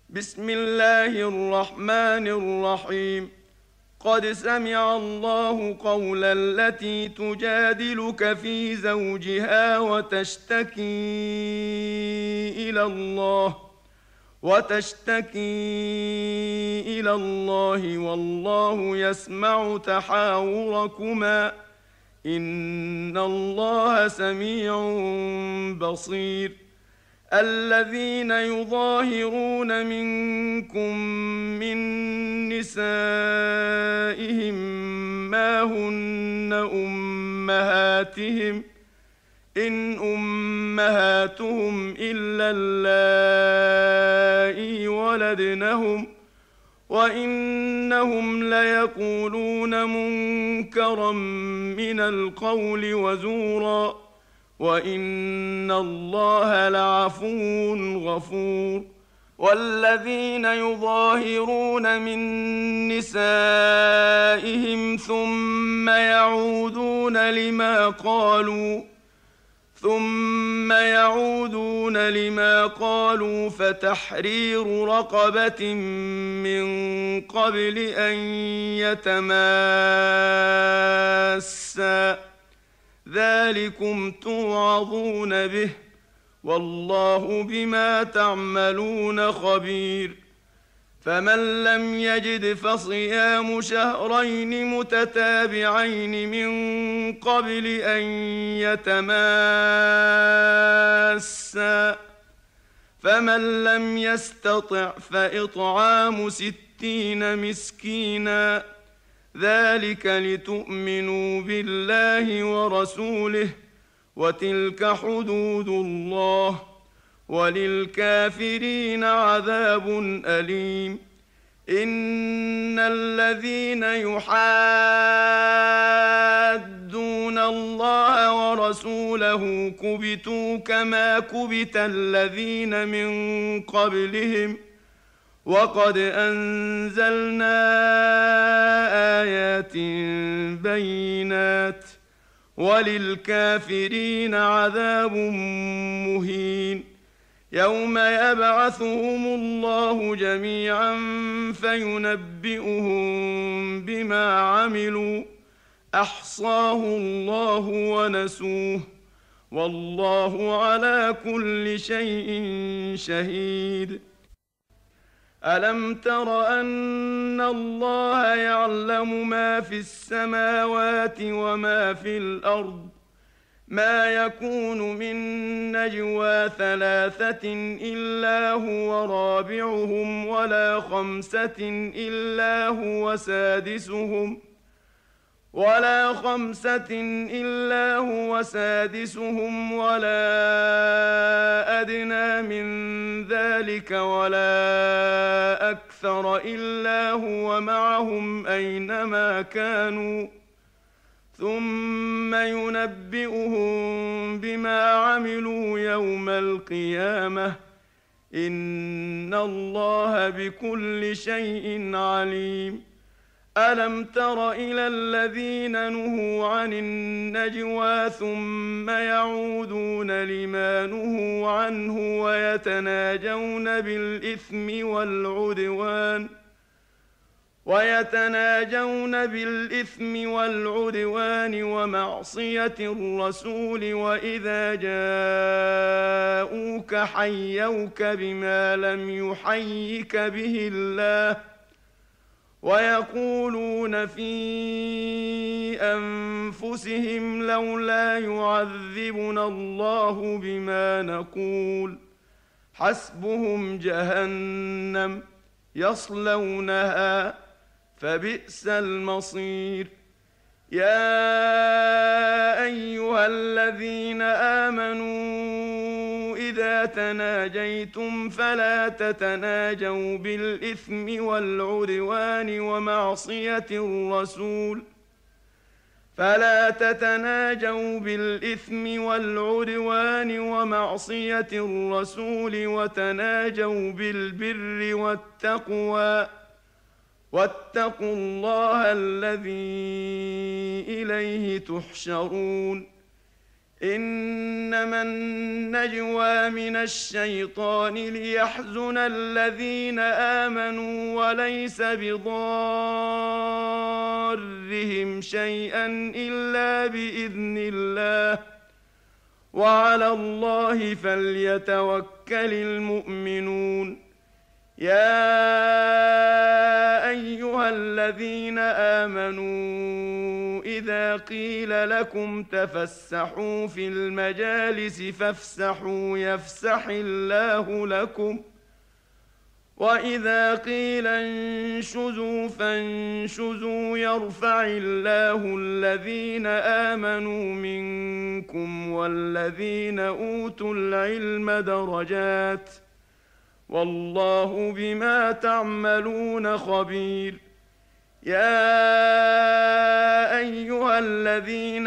بسم الله الرحمن الرحيم. قد سمع الله قول التي تجادلك في زوجها وتشتكي إلى الله والله يسمع تحاوركما إن الله سميع بصير. الذين يظاهرون منكم من نسائهم ما هن أمهاتهم إن أمهاتهم إلا اللائي ولدنهم وإنهم ليقولون منكرا من القول وزورا وإن الله لعفو غفور. والذين يظاهرون من نسائهم ثم يعودون لما قالوا فتحرير رقبة من قبل أن يتماسا ذلكم توعظون به والله بما تعملون خبير. فمن لم يجد فصيام شهرين متتابعين من قبل أن يتماسا فمن لم يستطع فإطعام 60 مسكينا ذلك لتؤمنوا بالله ورسوله وتلك حدود الله وللكافرين عذاب أليم. إن الذين يحادون الله ورسوله كبتوا كما كبت الذين من قبلهم وقد أنزلنا آيات بينات وللكافرين عذاب مهين. يوم يبعثهم الله جميعا فينبئهم بما عملوا أحصاه الله ونسوه والله على كل شيء شهيد. ألم تر أن الله يعلم ما في السماوات وما في الأرض ما يكون من نجوى 3 إلا هو رابعهم ولا 5 إلا هو سادسهم ولا أدنى من ذلك ولا أكثر إلا هو معهم أينما كانوا ثم ينبئهم بما عملوا يوم القيامة إن الله بكل شيء عليم. ألم تر إلى الذين نهوا عن النجوى ثم يعودون لما نهوا عنه ويتناجون بالإثم والعدوان ومعصية الرسول وإذا جاءوك حيوك بما لم يحيك به الله ويقولون في أنفسهم لولا يعذبنا الله بما نقول حسبهم جهنم يصلونها فبئس المصير. يا أيها الذين آمنوا إذا تناجيتم فلا تتناجوا بالإثم والعدوان ومعصية الرسول وتناجوا بالبر والتقوى واتقوا الله الذي إليه تحشرون. إنما النجوى من الشيطان ليحزن الذين آمنوا وليس بضارهم شيئا إلا بإذن الله وعلى الله فليتوكل المؤمنون. يا أيها الذين آمنوا إذا قيل لكم تفسحوا في المجالس فافسحوا يفسح الله لكم وإذا قيل انشزوا فانشزوا يرفع الله الذين آمنوا منكم والذين أوتوا العلم درجات والله بما تعملون خبير. يا أيها الذين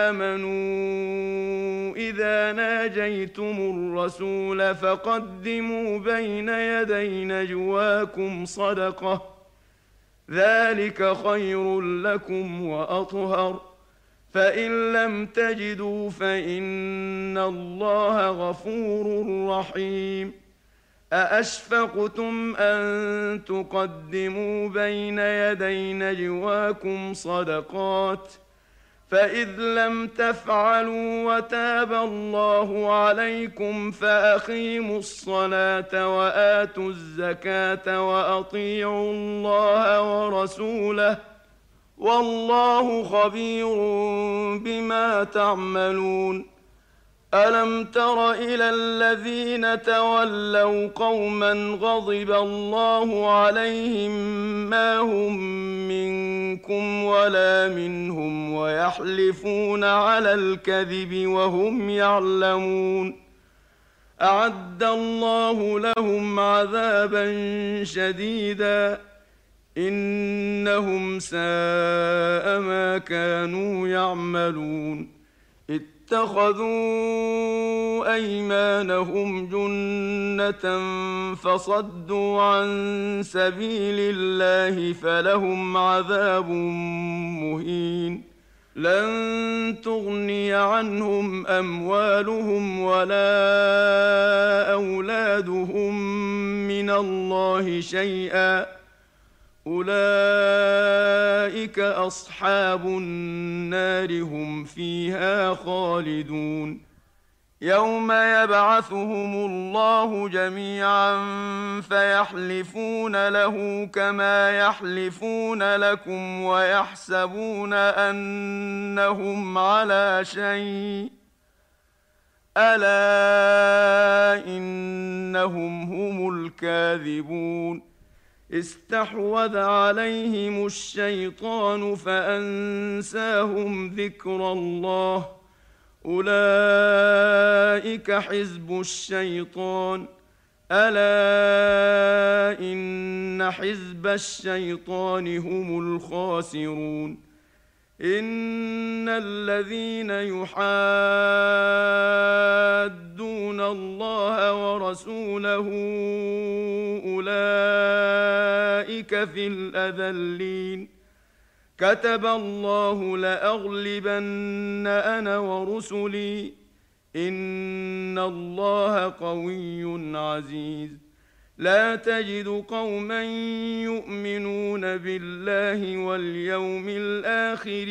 آمنوا إذا ناجيتم الرسول فقدموا بين يدي نجواكم صدقة ذلك خير لكم وأطهر فإن لم تجدوا فإن الله غفور رحيم. أأشفقتم أن تقدموا بين يدي نجواكم صدقات فإذ لم تفعلوا وتاب الله عليكم فأقيموا الصلاة وآتوا الزكاة وأطيعوا الله ورسوله والله خبير بما تعملون. ألم تر إلى الذين تولوا قوما غضب الله عليهم ما هم منكم ولا منهم ويحلفون على الكذب وهم يعلمون أعد الله لهم عذابا شديدا إنهم ساء ما كانوا يعملون. اتخذوا أيمانهم جنة فصدوا عن سبيل الله فلهم عذاب مهين. لن تغني عنهم أموالهم ولا أولادهم من الله شيئا أولئك أصحاب النار هم فيها خالدون. يوم يبعثهم الله جميعا فيحلفون له كما يحلفون لكم ويحسبون أنهم على شيء ألا إنهم هم الكاذبون. استحوذ عليهم الشيطان فأنساهم ذكر الله أولئك حزب الشيطان ألا إن حزب الشيطان هم الخاسرون. إن الذين يحادون الله ورسوله أولئك في الأذلين. كتب الله لأغلبن أنا ورسلي إن الله قوي عزيز. لا تجد قوما يؤمنون بالله واليوم الآخر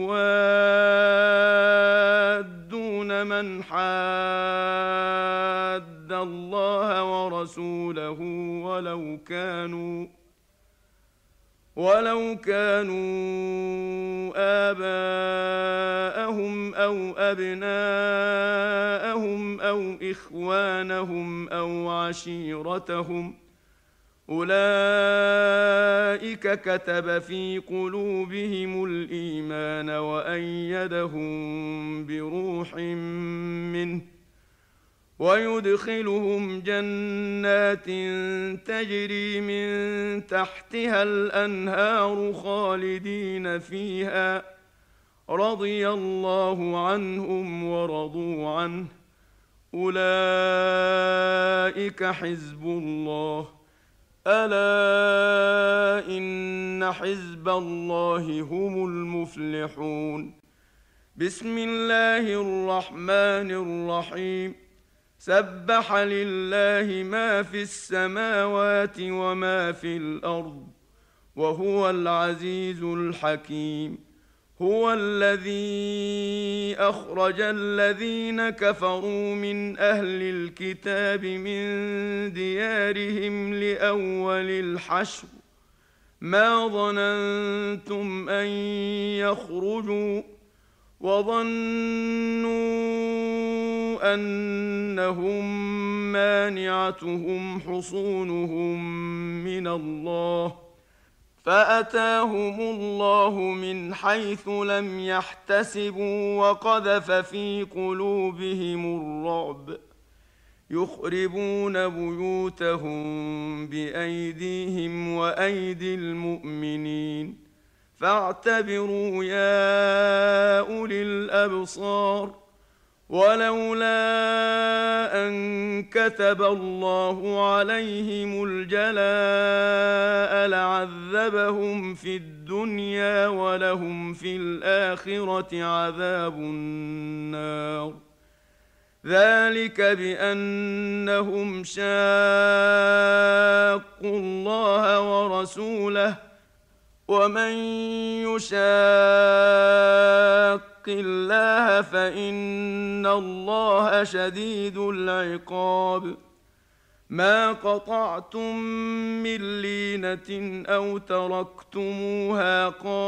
يوادون من حاد الله ورسوله ولو كانوا آباءهم أو أبناءهم أو إخوانهم أو عشيرتهم أولئك كتب في قلوبهم الإيمان وأيدهم بروح منه ويدخلهم جنات تجري من تحتها الأنهار خالدين فيها رضي الله عنهم ورضوا عنه أولئك حزب الله ألا إن حزب الله هم المفلحون. بسم الله الرحمن الرحيم. سبح لله ما في السماوات وما في الأرض وهو العزيز الحكيم. هو الذي أخرج الذين كفروا من أهل الكتاب من ديارهم لأول الحشر ما ظننتم أن يخرجوا وظنوا أنهم مانعتهم حصونهم من الله فأتاهم الله من حيث لم يحتسبوا وقذف في قلوبهم الرعب يخربون بيوتهم بأيديهم وأيدي المؤمنين فاعتبروا يا أولي الأبصار. ولولا أن كتب الله عليهم الجلاء لعذبهم في الدنيا ولهم في الآخرة عذاب النار. ذلك بأنهم شاقوا الله ورسوله ومن يشاق الله فإن الله شديد العقاب. ما قطعتم من لينة أو تركتموها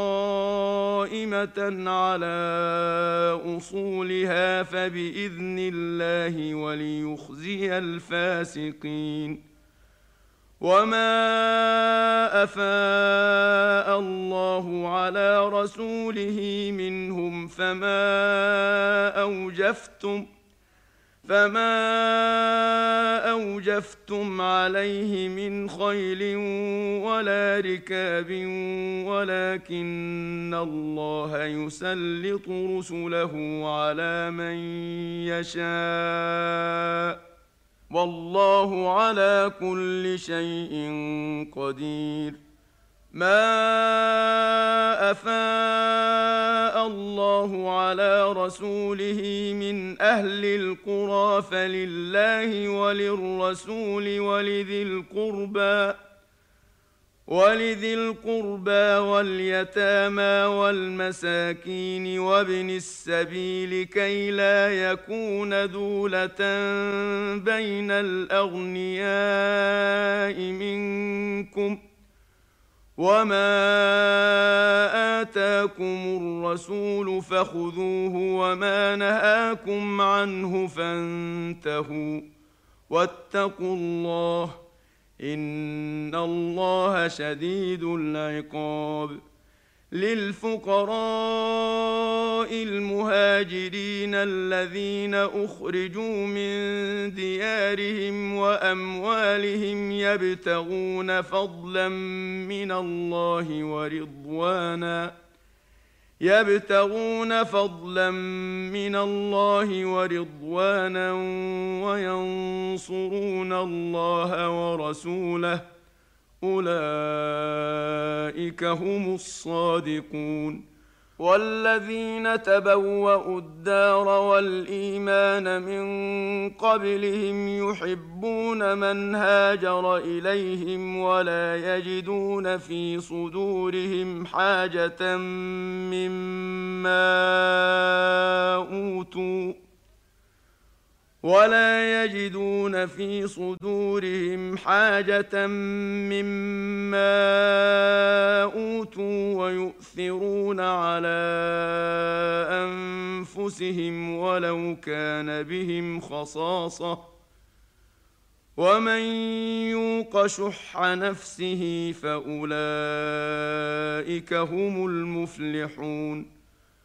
قائمة على أصولها فبإذن الله وليخزي الفاسقين. وما أفاء الله على رسوله منهم فما أوجفتم عليه من خيل ولا ركاب ولكن الله يسلط رسله على من يشاء والله على كل شيء قدير. ما أفاء الله على رسوله من أهل القرى فلله وللرسول ولذي القربى واليتامى والمساكين وابن السبيل كي لا يكون دولة بين الأغنياء منكم وما آتاكم الرسول فخذوه وما نهاكم عنه فانتهوا واتقوا الله إن الله شديد العقاب. للفقراء المهاجرين الذين أخرجوا من ديارهم وأموالهم يبتغون فضلا من الله ورضوانا وينصرون الله ورسوله أولئك هم الصادقون. والذين تبوأوا الدار والإيمان من قبلهم يحبون من هاجر إليهم ولا يجدون في صدورهم حاجة مما أوتوا ويؤثرون على أنفسهم ولو كان بهم خصاصة ومن يوق شح نفسه فأولئك هم المفلحون.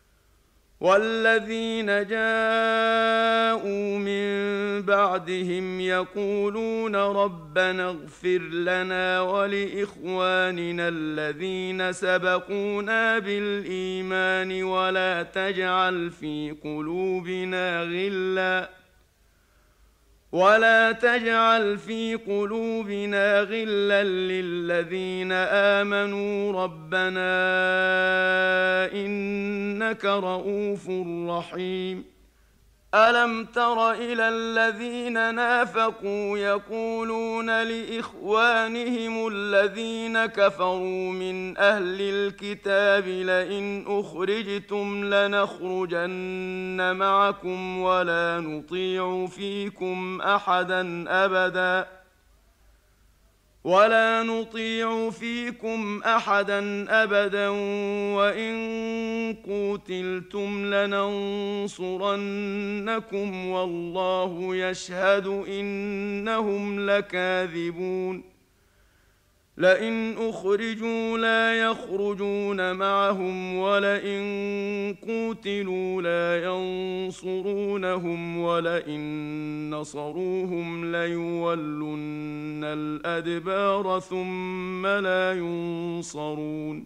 والذين جاءوا من بعدهم يقولون ربنا اغفر لنا ولإخواننا الذين سبقونا بالإيمان ولا تجعل في قلوبنا غلا للذين آمنوا ربنا إنك رؤوف رحيم. ألم تر إلى الذين نافقوا يقولون لإخوانهم الذين كفروا من أهل الكتاب لئن أخرجتم لنخرجن معكم ولا نطيع فيكم أحدا أبدا وإن قوتلتم لننصرنكم والله يشهد إنهم لكاذبون. لئن أخرجوا لا يخرجون معهم ولئن قوتلوا لا ينصرونهم ولئن نصروهم ليولن الأدبار ثم لا ينصرون.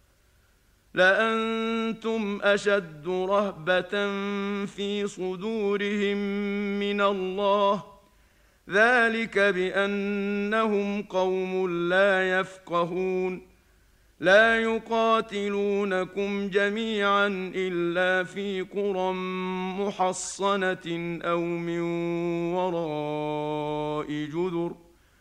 لأنتم أشد رهبة في صدورهم من الله ذلك بأنهم قوم لا يفقهون. لا يقاتلونكم جميعا إلا في قرى محصنة أو من وراء جدر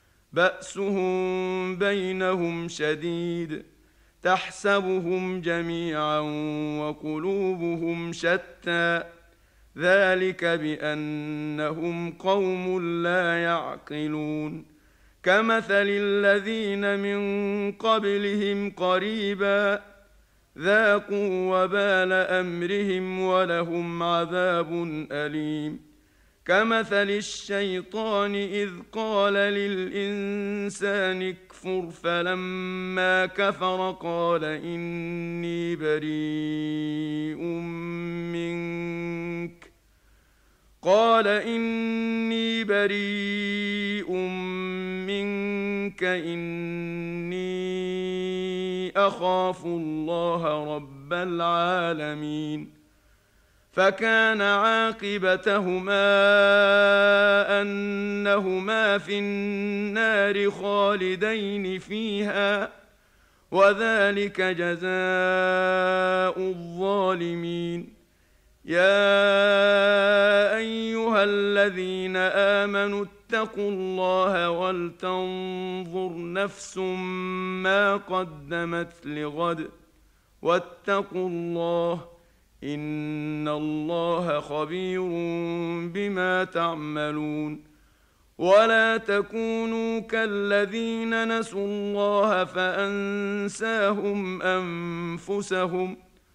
بأسهم بينهم شديد تحسبهم جميعا وقلوبهم شتى ذلك بأنهم قوم لا يعقلون. كمثل الذين من قبلهم قريبا ذاقوا وبال أمرهم ولهم عذاب أليم. كمثل الشيطان إذ قال للإنسان اكفر فلما كفر قال إني بريء منك إني أخاف الله رب العالمين. فكان عاقبتهما أنهما في النار خالدين فيها وذلك جزاء الظالمين. يا أيها الذين آمنوا اتقوا الله ولتنظر نفس ما قدمت لغد واتقوا الله إن الله خبير بما تعملون. ولا تكونوا كالذين نسوا الله فأنساهم أنفسهم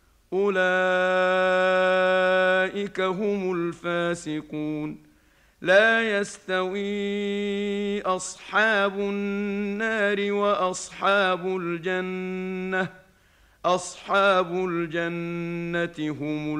أولئك هم الفاسقون. لا يستوي أصحاب النار وأصحاب الجنة أصحاب الجنة هم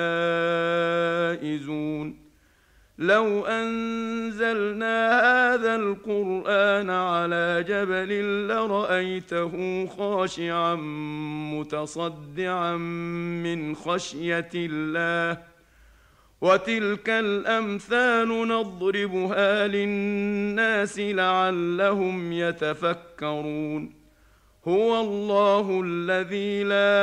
الفائزون. لو أنزلنا هذا القرآن على جبل لرأيته خاشعا متصدعا من خشية الله وتلك الأمثال نضربها للناس لعلهم يتفكرون. هو الله الذي لا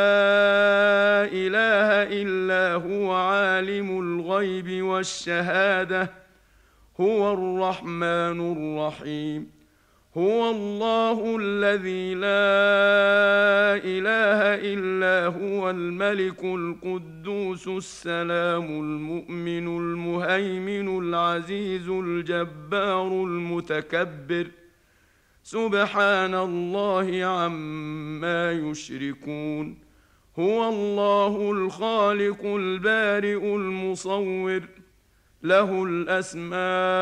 إله إلا هو عالم الغيب والشهادة هو الرحمن الرحيم. هو الله الذي لا إله إلا هو الملك القدوس السلام المؤمن المهيمن العزيز الجبار المتكبر سبحان الله عما يشركون. هو الله الخالق البارئ المصور له الأسماء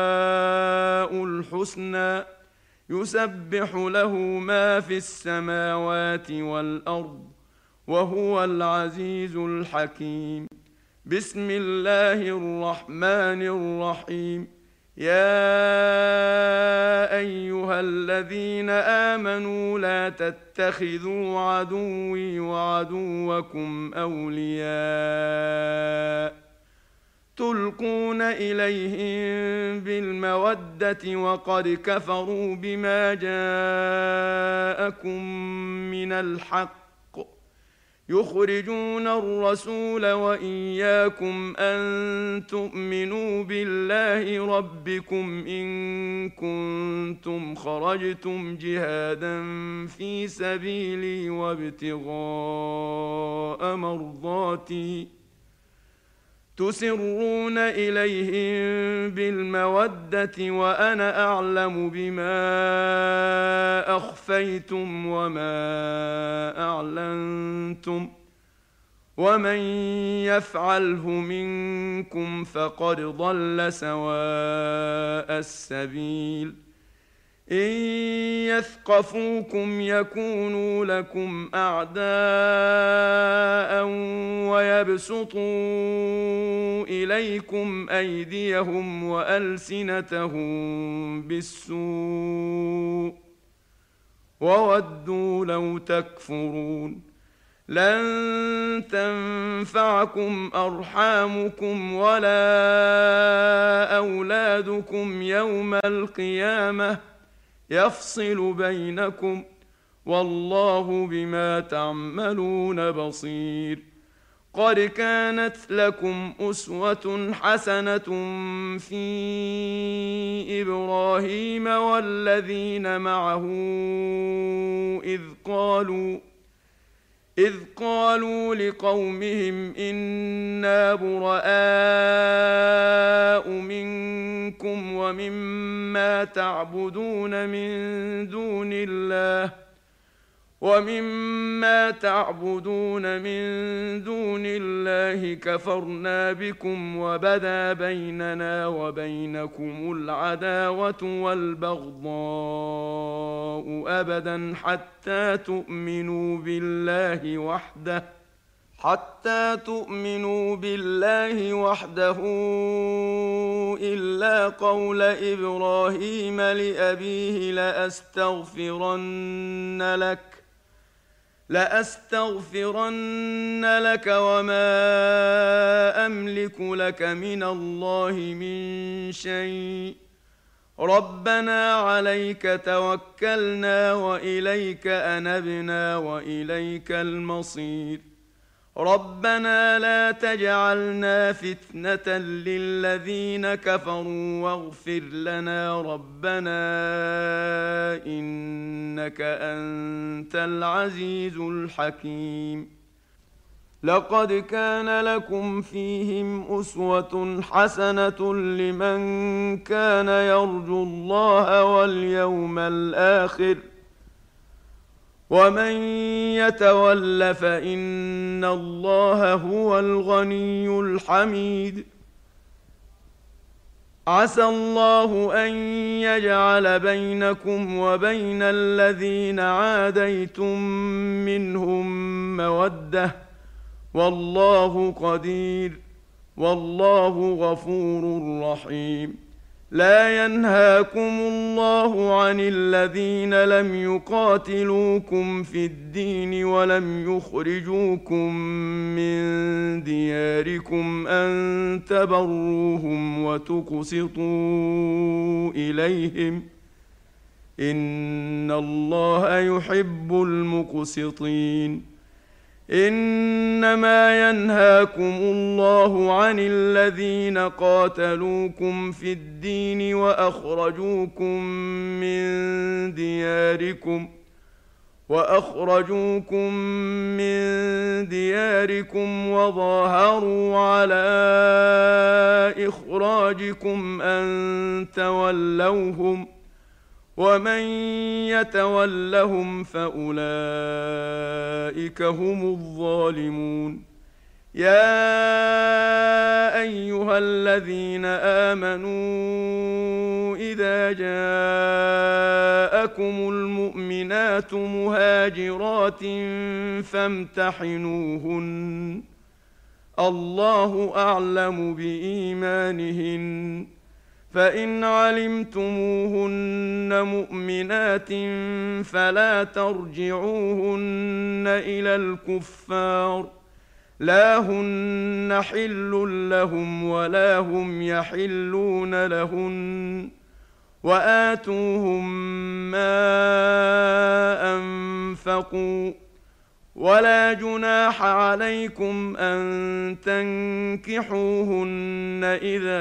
الحسنى يسبح له ما في السماوات والأرض وهو العزيز الحكيم. بسم الله الرحمن الرحيم. يا أيها الذين آمنوا لا تتخذوا عدوي وعدوكم أولياء تلقون إليهم بالمودة وقد كفروا بما جاءكم من الحق يخرجون الرسول وإياكم أن تؤمنوا بالله ربكم إن كنتم خرجتم جهادا في سبيلي وابتغاء مرضاتي تسرون إليهم بالمودة وأنا أعلم بما أخفيتم وما أعلنتم ومن يفعله منكم فقد ضل سواء السبيل إن يثقفوكم يكونوا لكم أعداء ويبسطوا إليكم أيديهم وألسنتهم بالسوء وودوا لو تكفرون لن تنفعكم أرحامكم ولا أولادكم يوم القيامة يفصل بينكم والله بما تعملون بصير قد كانت لكم أسوة حسنة في إبراهيم والذين معه إذ قالوا لقومهم إنا براء منكم ومما تعبدون من دون الله كفرنا بكم وبدا بيننا وبينكم العداوة والبغضاء أبدا حتى تؤمنوا بالله وحده إلا قول إبراهيم لأبيه لأستغفرن لك وما أملك لك من الله من شيء ربنا عليك توكلنا وإليك أنبنا وإليك المصير ربنا لا تجعلنا فتنة للذين كفروا واغفر لنا ربنا إنك أنت العزيز الحكيم لقد كان لكم فيهم أسوة حسنة لمن كان يرجو الله واليوم الآخر ومن يتول فإن الله هو الغني الحميد عسى الله أن يجعل بينكم وبين الذين عاديتم منهم مودة والله قدير والله غفور رحيم لا ينهاكم الله عن الذين لم يقاتلوكم في الدين ولم يخرجوكم من دياركم أن تبروهم وتقسطوا إليهم إن الله يحب المقسطين إنما ينهاكم الله عن الذين قاتلوكم في الدين وأخرجوكم من دياركم وظاهروا على إخراجكم أن تولوهم ومن يتولهم فأولئك هم الظالمون يا أيها الذين آمنوا إذا جاءكم المؤمنات مهاجرات فامتحنوهن الله أعلم بإيمانهن فإن علمتموهن مؤمنات فلا ترجعوهن إلى الكفار لا هن حل لهم ولا هم يحلون لهن وآتوهم ما أنفقوا ولا جناح عليكم أن تنكحوهن إذا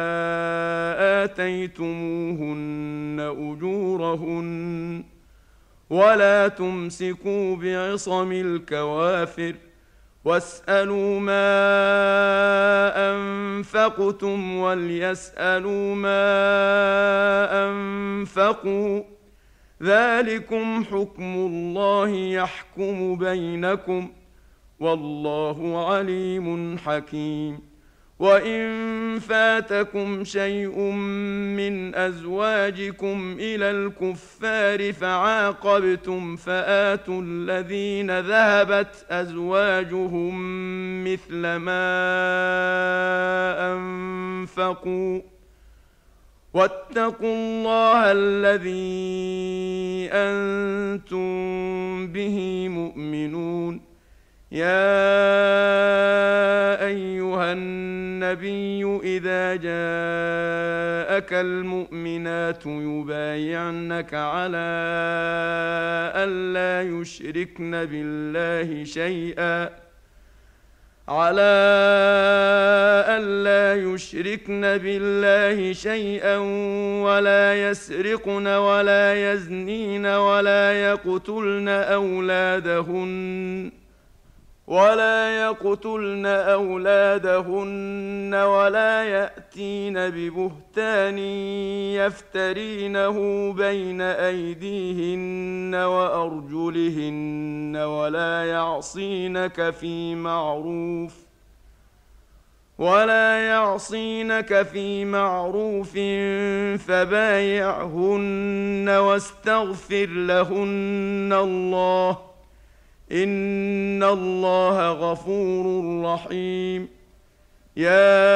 آتيتموهن أجورهن ولا تمسكوا بعصم الكوافر واسألوا ما أنفقتم وليسألوا ما أنفقوا ذلكم حكم الله يحكم بينكم والله عليم حكيم وإن فاتكم شيء من أزواجكم إلى الكفار فعاقبتم فآتوا الذين ذهبت أزواجهم مثل ما أنفقوا واتقوا الله الذي أنتم به مؤمنون يا أيها النبي إذا جاءك المؤمنات يبايعنك على ألا يشركن بالله شيئا ولا يسرقن ولا يزنين ولا يقتلن أولادهن ولا يأتين ببهتان يفترينه بين أيديهن وأرجلهن ولا يعصينك في معروف فبايعهن واستغفر لهن الله إن الله غفور رحيم يا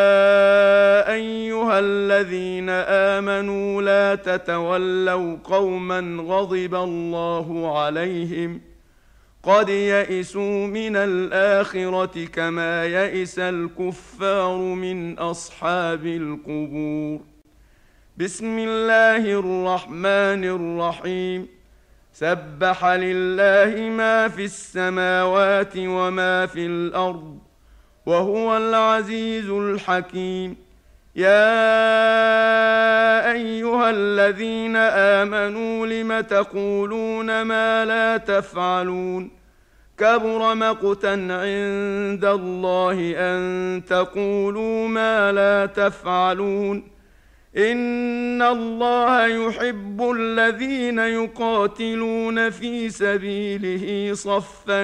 أيها الذين آمنوا لا تتولوا قوما غضب الله عليهم قد يئسوا من الآخرة كما يئس الكفار من أصحاب القبور بسم الله الرحمن الرحيم سبح لله ما في السماوات وما في الأرض وهو العزيز الحكيم يا أيها الذين آمنوا لم تقولون ما لا تفعلون كبر مقتا عند الله أن تقولوا ما لا تفعلون إن الله يحب الذين يقاتلون في سبيله صفا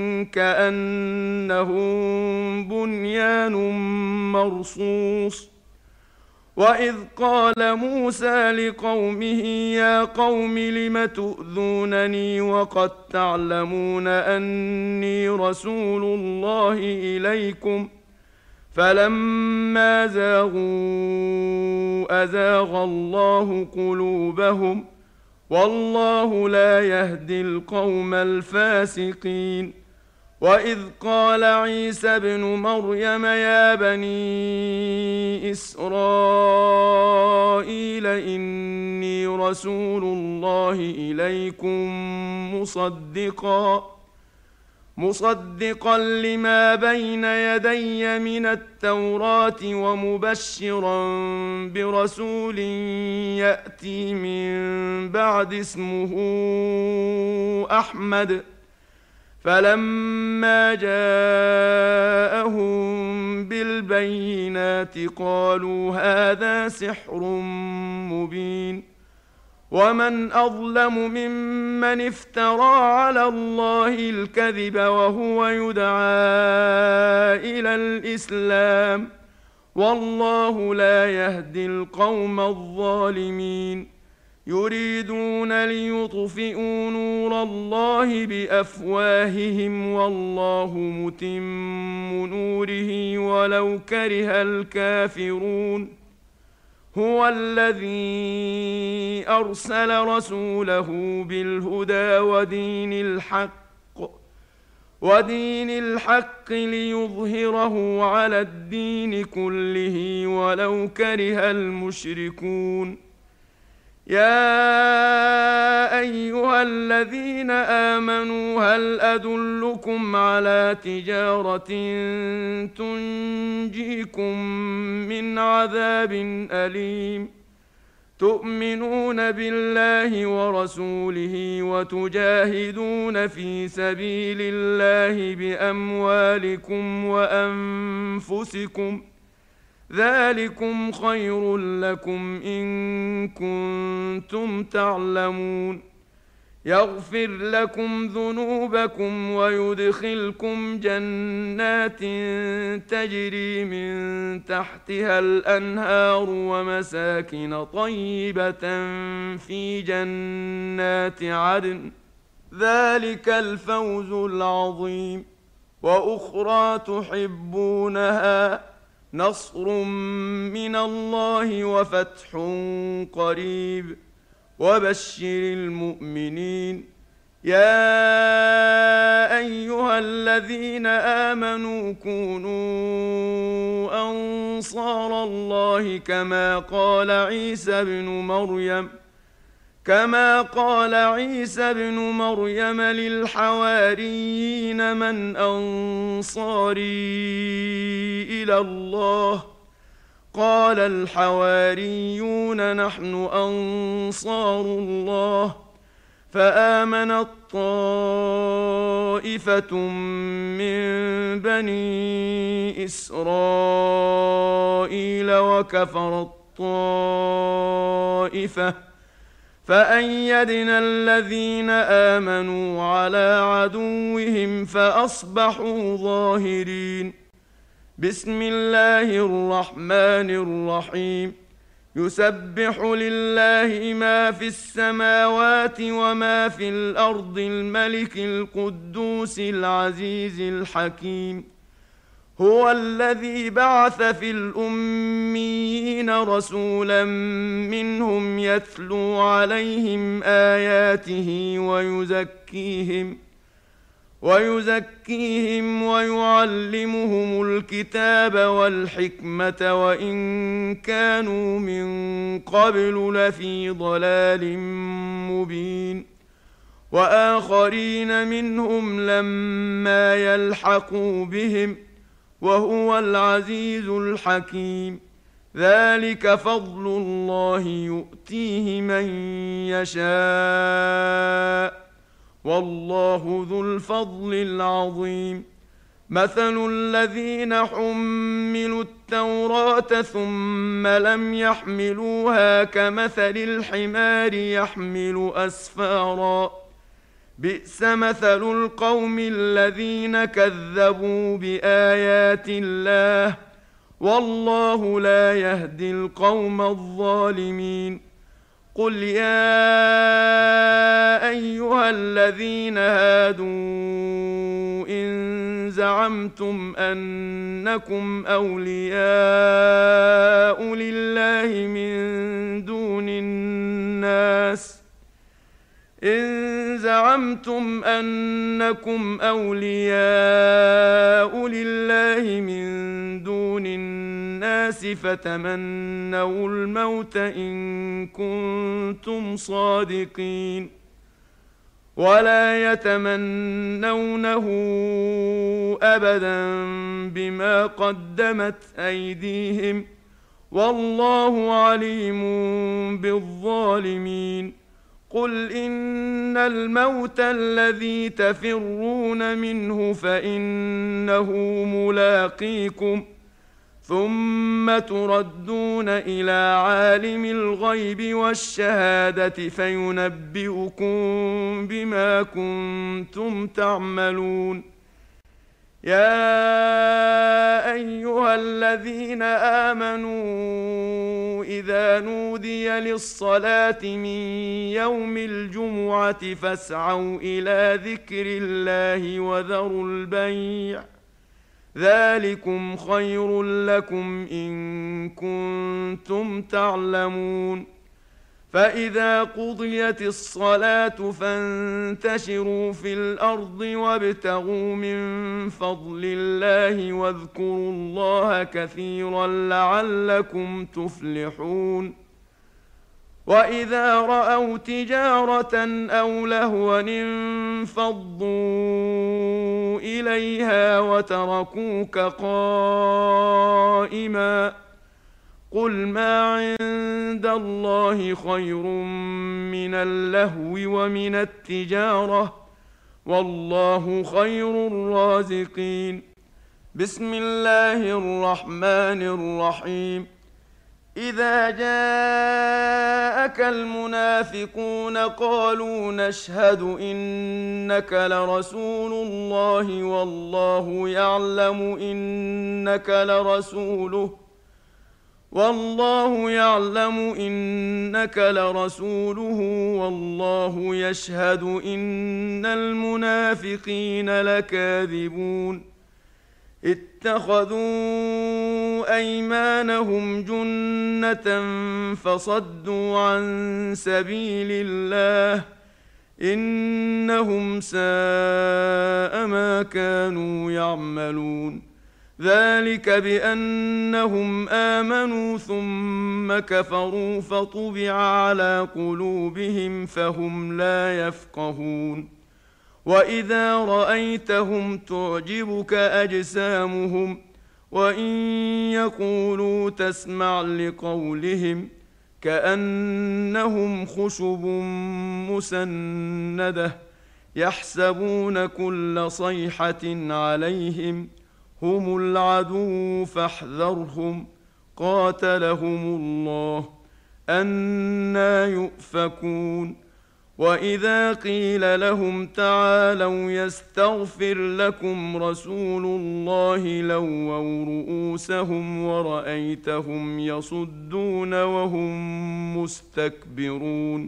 كأنهم بنيان مرصوص وإذ قال موسى لقومه يا قوم لم تؤذونني وقد تعلمون أني رسول الله إليكم فلما زاغوا أزاغ الله قلوبهم والله لا يهدي القوم الفاسقين وإذ قال عيسى ابن مريم يا بني إسرائيل إني رسول الله إليكم مصدقا لما بين يدي من التوراة ومبشرا برسول يأتي من بعد اسمه أحمد فلما جاءهم بالبينات قالوا هذا سحر مبين ومن أظلم ممن افترى على الله الكذب وهو يدعى إلى الإسلام والله لا يهدي القوم الظالمين يريدون ليطفئوا نور الله بأفواههم والله متم نوره ولو كره الكافرون هو الذي أرسل رسوله بالهدى ودين الحق ودين الحق ليظهره على الدين كله ولو كره المشركون. يا أيها الذين آمنوا هل أدلكم على تجارة تنجيكم من عذاب أليم تؤمنون بالله ورسوله وتجاهدون في سبيل الله بأموالكم وأنفسكم ذلكم خير لكم إن كنتم تعلمون يغفر لكم ذنوبكم ويدخلكم جنات تجري من تحتها الأنهار ومساكن طيبة في جنات عدن ذلك الفوز العظيم. وأخرى تحبونها نصر من الله وفتح قريب وبشر المؤمنين. يا أيها الذين آمنوا كونوا أنصار الله كما قال عيسى ابن مريم للحواريين من أنصاري إلى الله قال الحواريون نحن أنصار الله فآمنت طائفة من بني إسرائيل وكفرت طائفة فأيدنا الذين آمنوا على عدوهم فأصبحوا ظاهرين. بسم الله الرحمن الرحيم يسبح لله ما في السماوات وما في الأرض الملك القدوس العزيز الحكيم هو الذي بعث في الأميين رسولا منهم يتلو عليهم آياته ويزكيهم ويعلمهم الكتاب والحكمة وإن كانوا من قبل لفي ضلال مبين. وآخرين منهم لما يلحقوا بهم وهو العزيز الحكيم. ذلك فضل الله يؤتيه من يشاء والله ذو الفضل العظيم. مثل الذين حملوا التوراة ثم لم يحملوها كمثل الحمار يحمل أسفارا بئس مثل القوم الذين كذبوا بآيات الله والله لا يهدي القوم الظالمين. قل يا أيها الذين هادوا إن زعمتم أنكم أولياء لله من دون الناس فتمنوا الموت إن كنتم صادقين ولا يتمنونه أبدا بما قدمت أيديهم والله عليم بالظالمين. قل إن الموت الذي تفرون منه فإنه ملاقيكم ثم تردون إلى عالم الغيب والشهادة فينبئكم بما كنتم تعملون. يا أيها الذين آمنوا إذا نودي للصلاة من يوم الجمعة فاسعوا إلى ذكر الله وذروا البيع ذلكم خير لكم إن كنتم تعلمون. فإذا قضيت الصلاة فانتشروا في الأرض وابتغوا من فضل الله واذكروا الله كثيرا لعلكم تفلحون. وإذا رأوا تجارة أو لهوا انفضوا إليها وتركوك قائما قل ما عند الله خير من اللهو ومن التجارة والله خير الرازقين. بسم الله الرحمن الرحيم. إذا جاءك المنافقون قالوا نشهد إنك لرسول الله والله يعلم إنك لرسوله والله يشهد إن المنافقين لكاذبون. اتخذوا أيمانهم جنة فصدوا عن سبيل الله إنهم ساء ما كانوا يعملون. ذلك بأنهم آمنوا ثم كفروا فطبع على قلوبهم فهم لا يفقهون. وإذا رأيتهم تعجبك أجسامهم وإن يقولوا تسمع لقولهم كأنهم خشب مسندة يحسبون كل صيحة عليهم هم العدو فاحذرهم قاتلهم الله أنى يؤفكون. وإذا قيل لهم تعالوا يستغفر لكم رسول الله لووا رؤوسهم ورأيتهم يصدون وهم مستكبرون.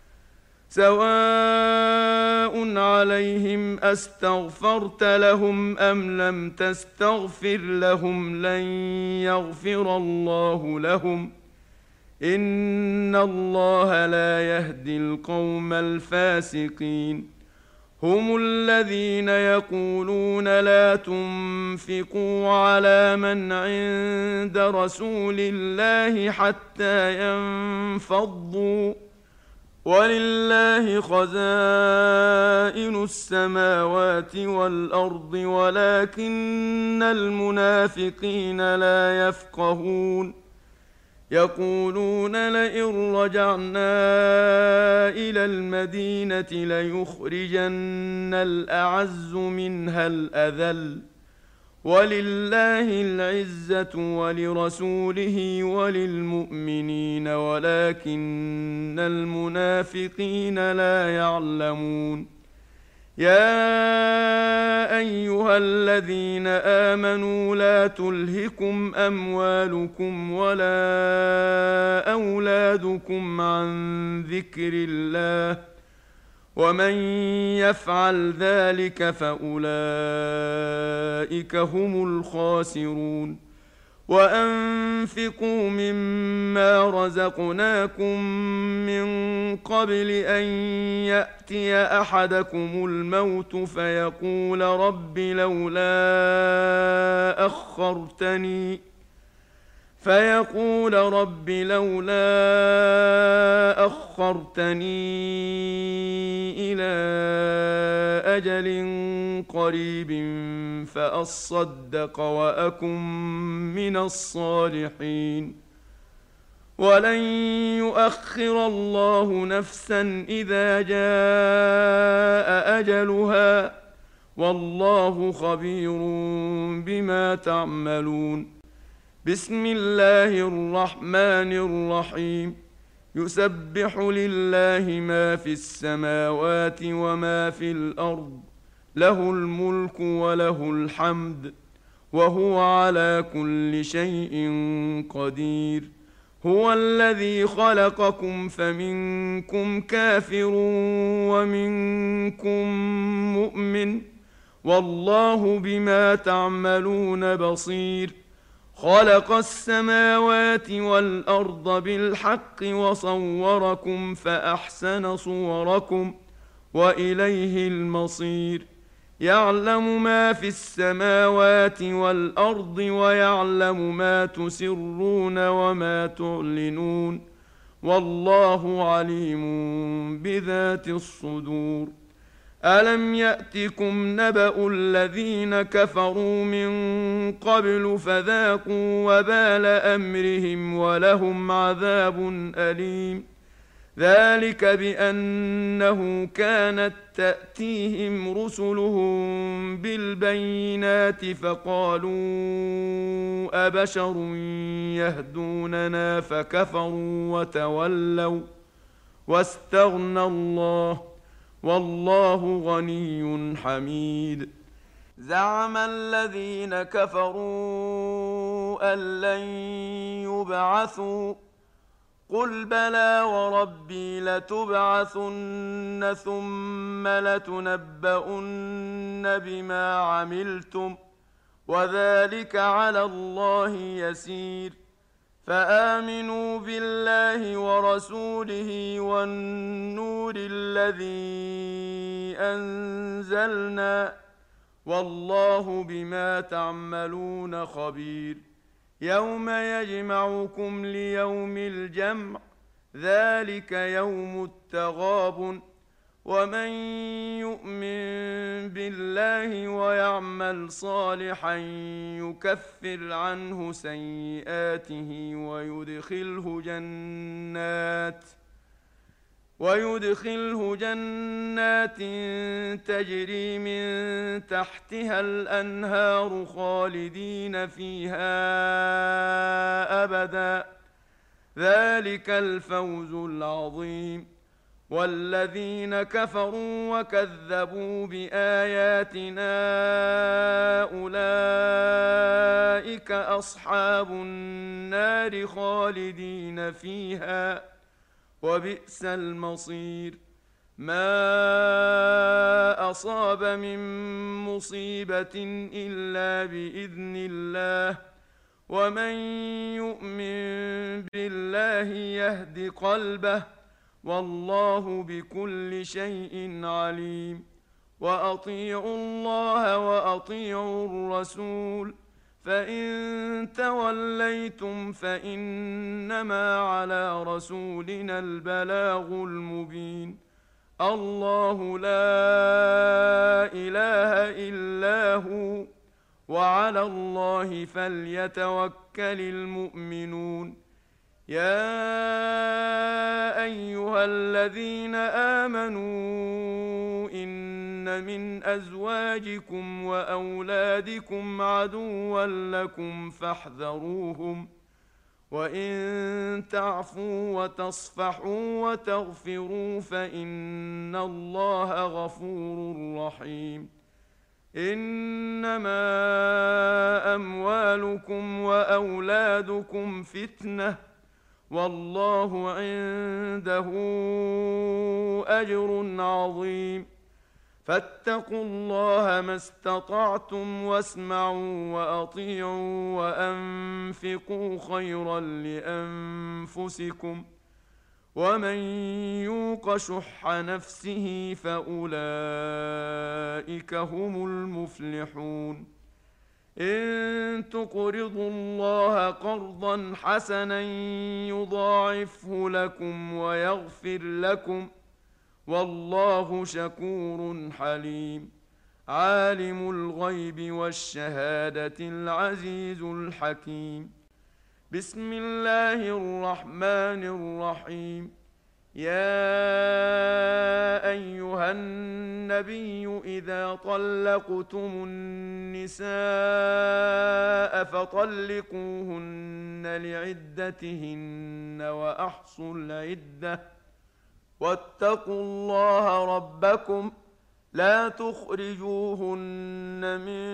سواء عليهم أستغفرت لهم أم لم تستغفر لهم لن يغفر الله لهم إن الله لا يهدي القوم الفاسقين. هم الذين يقولون لا تنفقوا على من عند رسول الله حتى ينفضوا ولله خزائن السماوات والأرض ولكن المنافقين لا يفقهون. يقولون لئن رجعنا إلى المدينة ليخرجن الأعز منها الأذل ولله العزة ولرسوله وللمؤمنين ولكن المنافقين لا يعلمون. يا أيها الذين آمنوا لا تلهكم أموالكم ولا أولادكم عن ذكر الله ومن يفعل ذلك فأولئك هم الخاسرون. وأنفقوا مما رزقناكم من قبل أن يأتي أحدكم الموت فيقول رب لولا أخرتني إلى أجل قريب فأصدق وأكن من الصالحين. ولن يؤخر الله نفسا إذا جاء أجلها والله خبير بما تعملون. بسم الله الرحمن الرحيم. يسبح لله ما في السماوات وما في الأرض له الملك وله الحمد وهو على كل شيء قدير. هو الذي خلقكم فمنكم كافر ومنكم مؤمن والله بما تعملون بصير. خلق السماوات والأرض بالحق وصوركم فأحسن صوركم وإليه المصير يعلم ما في السماوات والأرض ويعلم ما تسرون وما تعلنون والله عليم بذات الصدور ألم يأتكم نبأ الذين كفروا من قبل فذاقوا وبال أمرهم ولهم عذاب أليم ذلك بأنه كانت تأتيهم رسلهم بالبينات فقالوا أبشر يهدوننا فكفروا وتولوا واستغنى الله والله غني حميد زعم الذين كفروا أن لن يبعثوا قل بلى وربي لتبعثن ثم لتنبؤن بما عملتم وذلك على الله يسير فآمنوا بالله ورسوله والنور الذي أنزلنا والله بما تعملون خبير يوم يجمعكم ليوم الجمع ذلك يوم التغابن ومن يؤمن بالله ويعمل صالحا يكفر عنه سيئاته ويدخله جنات تجري من تحتها الأنهار خالدين فيها أبدا ذلك الفوز العظيم والذين كفروا وكذبوا بآياتنا أولئك أصحاب النار خالدين فيها وبئس المصير ما أصاب من مصيبة إلا بإذن الله ومن يؤمن بالله يهد قلبه والله بكل شيء عليم وأطيعوا الله وأطيعوا الرسول فإن توليتم فإنما على رسولنا البلاغ المبين الله لا إله إلا هو وعلى الله فليتوكل المؤمنون يا أيها الذين آمنوا إن من أزواجكم وأولادكم عدوا لكم فاحذروهم وإن تعفوا وتصفحوا وتغفروا فإن الله غفور رحيم إنما أموالكم وأولادكم فتنة والله عنده أجر عظيم فاتقوا الله ما استطعتم واسمعوا وأطيعوا وأنفقوا خيرا لأنفسكم ومن يوق شح نفسه فأولئك هم المفلحون إن تقرضوا الله قرضا حسنا يضاعفه لكم ويغفر لكم والله شكور حليم عالم الغيب والشهادة العزيز الحكيم بسم الله الرحمن الرحيم يا أيها النبي إذا طلقتم النساء فطلقوهن لعدتهن وأحصوا العدة واتقوا الله ربكم لا تخرجوهن من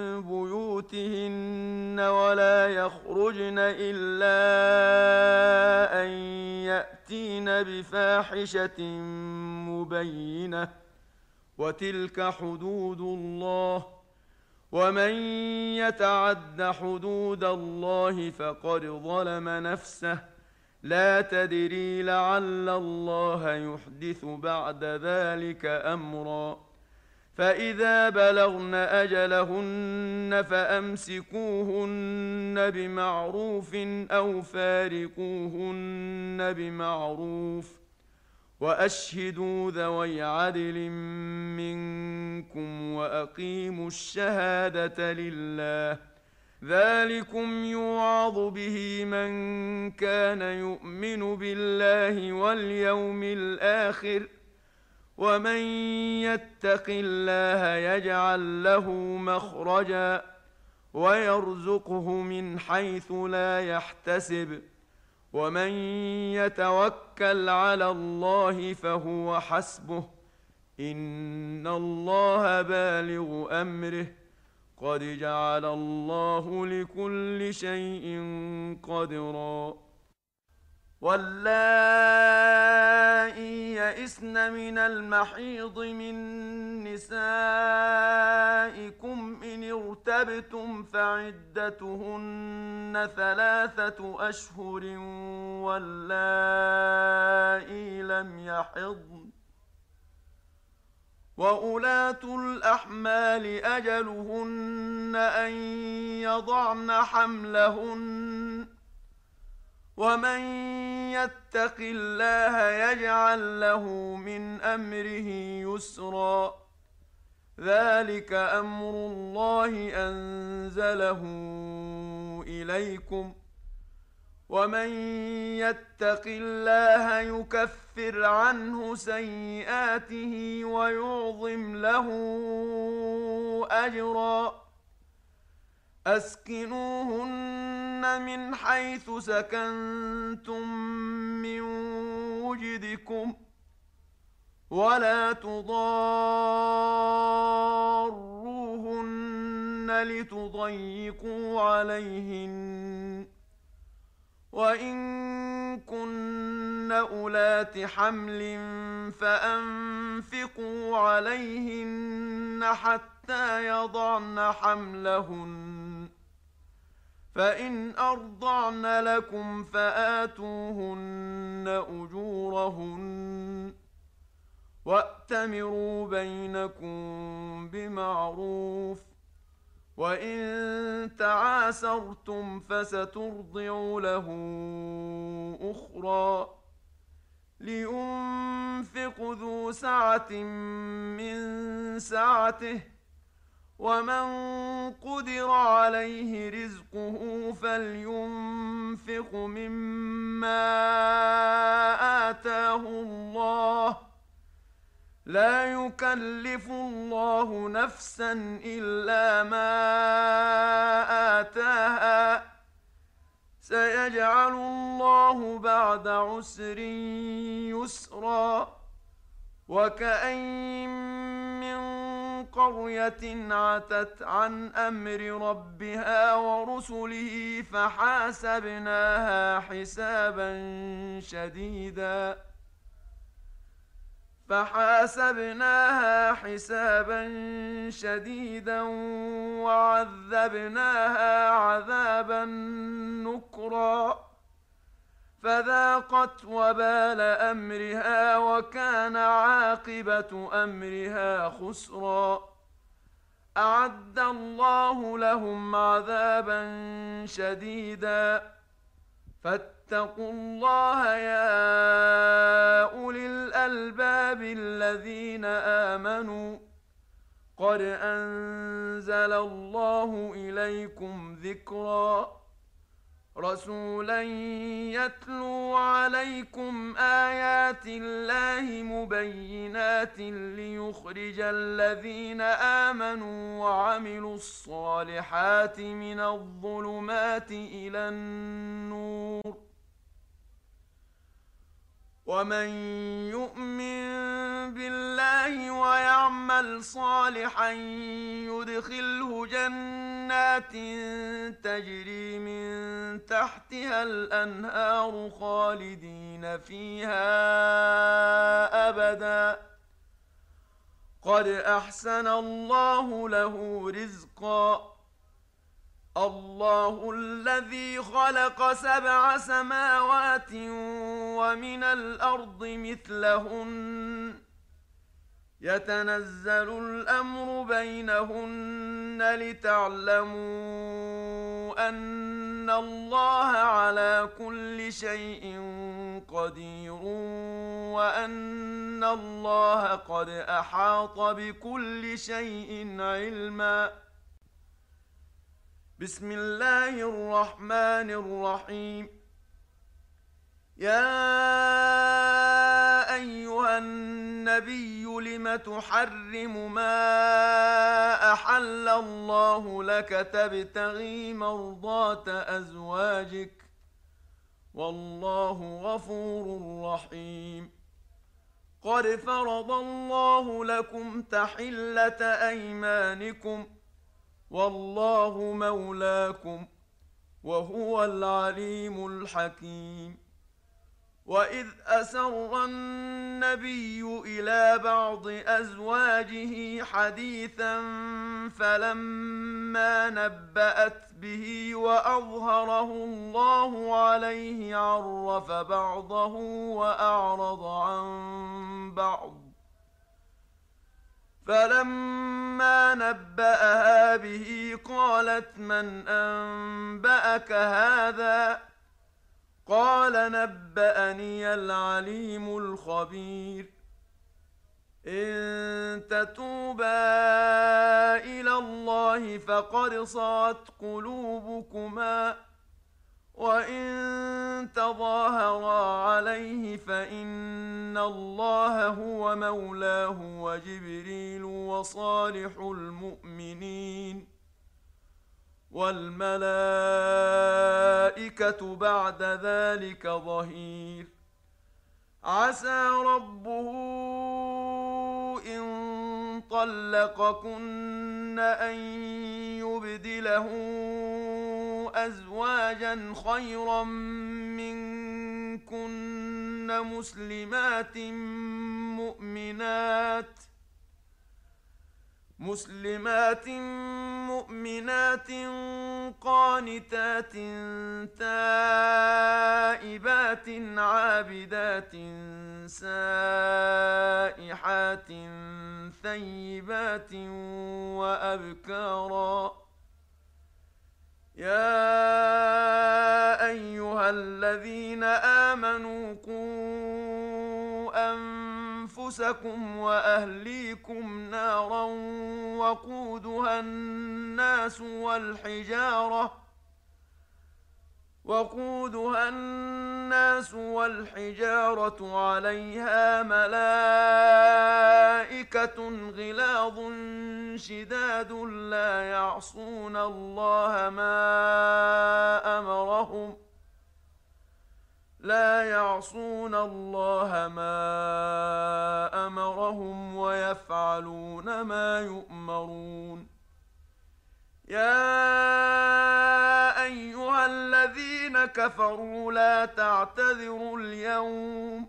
بيوتهن ولا يخرجن إلا أن يأتين بفاحشة مبينة وتلك حدود الله ومن يتعد حدود الله فقد ظلم نفسه لا تدري لعل الله يحدث بعد ذلك أمرا فإذا بلغن أجلهن فأمسكوهن بمعروف أو فارقوهن بمعروف وأشهدوا ذوي عدل منكم وأقيموا الشهادة لله ذلكم يوعظ به من كان يؤمن بالله واليوم الآخر ومن يتق الله يجعل له مخرجا ويرزقه من حيث لا يحتسب ومن يتوكل على الله فهو حسبه إن الله بالغ أمره قد جعل الله لكل شيء قدرا واللائي يئسن من المحيض من نسائكم إن ارتبتم فعدتهن 3 أشهر واللائي لم يحضن وأولاة الأحمال أجلهن أن يضعن حملهن ومن يتق الله يجعل له من أمره يسرا ذلك أمر الله أنزله إليكم ومن يتق الله يكفر عنه سيئاته ويعظم له أجرا أسكنوهن من حيث سكنتم من وجدكم ولا تضاروهن لتضيقوا عليهن وإن كن أولات حمل فأنفقوا عليهن حتى يضعن حملهن فإن أرضعن لكم فآتوهن أجورهن وأتمروا بينكم بمعروف وإن تعاسرتم فسترضع له أخرى لينفق ذو سعة من سعته ومن قدر عليه رزقه فلينفق مما آتاه الله لا يكلف الله نفسا إلا ما آتاها سيجعل الله بعد عسر يسرا وكأين من قرية عتت عن أمر ربها ورسله فحاسبناها حسابا شديدا وعذبناها عذابا نكرا فذاقت وبال أمرها وكان عاقبة أمرها خسرا أعد الله لهم عذابا شديدا فاتقوا الله يا أولي الألباب الذين آمنوا قد أنزل الله إليكم ذكرا رسولا يتلو عليكم آيات الله مبينات ليخرج الذين آمنوا وعملوا الصالحات من الظلمات إلى النور ومن يؤمن بالله ويعمل صالحا يدخله جنات تجري من تحتها الأنهار خالدين فيها أبدا قد أحسن الله له رزقا. الله الذي خلق 7 سماوات ومن الأرض مثلهن يتنزل الأمر بينهن لتعلموا أن الله على كل شيء قدير وأن الله قد أحاط بكل شيء علما. بسم الله الرحمن الرحيم. يا أيها النبي لم تحرم ما أحل الله لك تبتغي مرضات أزواجك والله غفور رحيم. قد فرض الله لكم تحلة أيمانكم والله مولاكم وهو العليم الحكيم. وإذ أسر النبي إلى بعض أزواجه حديثا فلما نبأت به وأظهره الله عليه عرف بعضه وأعرض عن بعض. فلما نبأها به قالت من أنبأك هذا؟ قال نبأني العليم الخبير. إن تتوبا إلى الله فقد صغت قلوبكما وإن تظاهرا عليه فإن الله هو مولاه وجبريل وصالح المؤمنين والملائكة بعد ذلك ظهير. عسى ربه إن طلقكن أن يبدله أزواجا خيرا منكن مسلمات مؤمنات قانتات تائبات عابدات سائحات ثيبات وأبكارا. يا أيها الذين آمنوا قوا أنفسكم وأهليكم نارا وقودها الناس والحجارة عليها ملائكة غلاظ شداد لا يعصون الله ما أمرهم ويفعلون ما يؤمرون. يا أيها الذين كفروا لا تعتذروا اليوم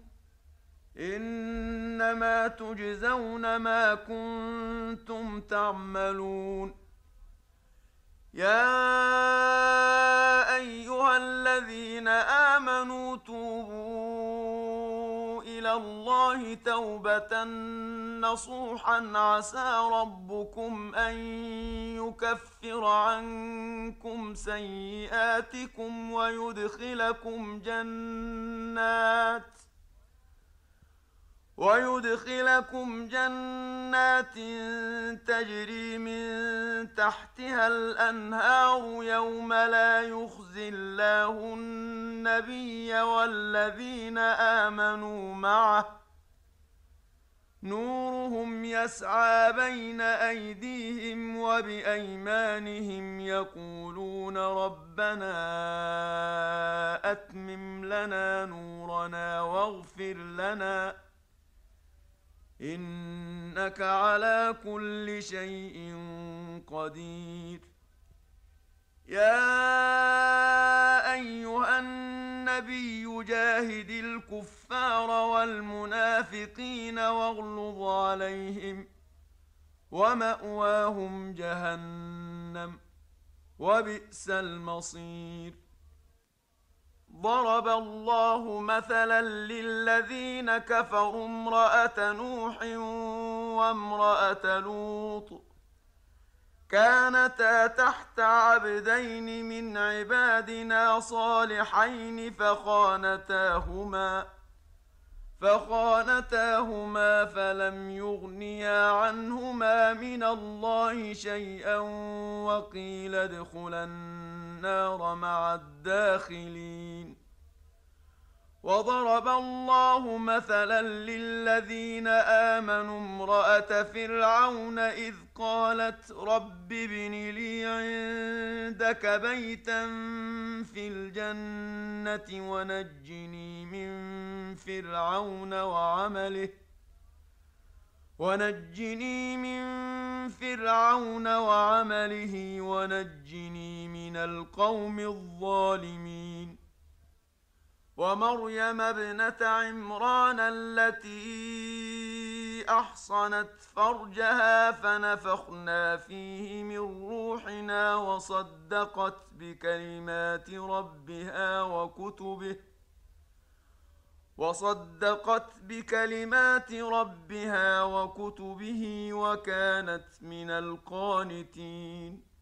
إنما تجزون ما كنتم تعملون. يا أيها الذين آمنوا توبوا إلى الله توبة نصوحا عسى ربكم أن يكفر عنكم سيئاتكم ويدخلكم جنات تجري من تحتها الأنهار يوم لا يخزي الله النبي والذين آمنوا معه نورهم يسعى بين أيديهم وبأيمانهم يقولون ربنا أتمم لنا نورنا واغفر لنا إنك على كل شيء قدير. يا أيها النبي جاهد الكفار والمنافقين واغلظ عليهم ومأواهم جهنم وبئس المصير. ضرب الله مثلا للذين كفروا امرأة نوح وامرأة لوط كانتا تحت عبدين من عبادنا صالحين فخانتاهما فلم يغنيا عنهما من الله شيئا وقيل ادخلا النار مع الداخلين. وضرب الله مثلا للذين آمنوا امرأة فرعون إذ قالت رب ابن لي عندك بيتا في الجنة ونجني من فرعون وعمله ونجني من القوم الظالمين. ومريم ابنة عمران التي أحصنت فرجها فنفخنا فيه من روحنا وصدقت بكلمات ربها وكتبه وكانت من القانتين.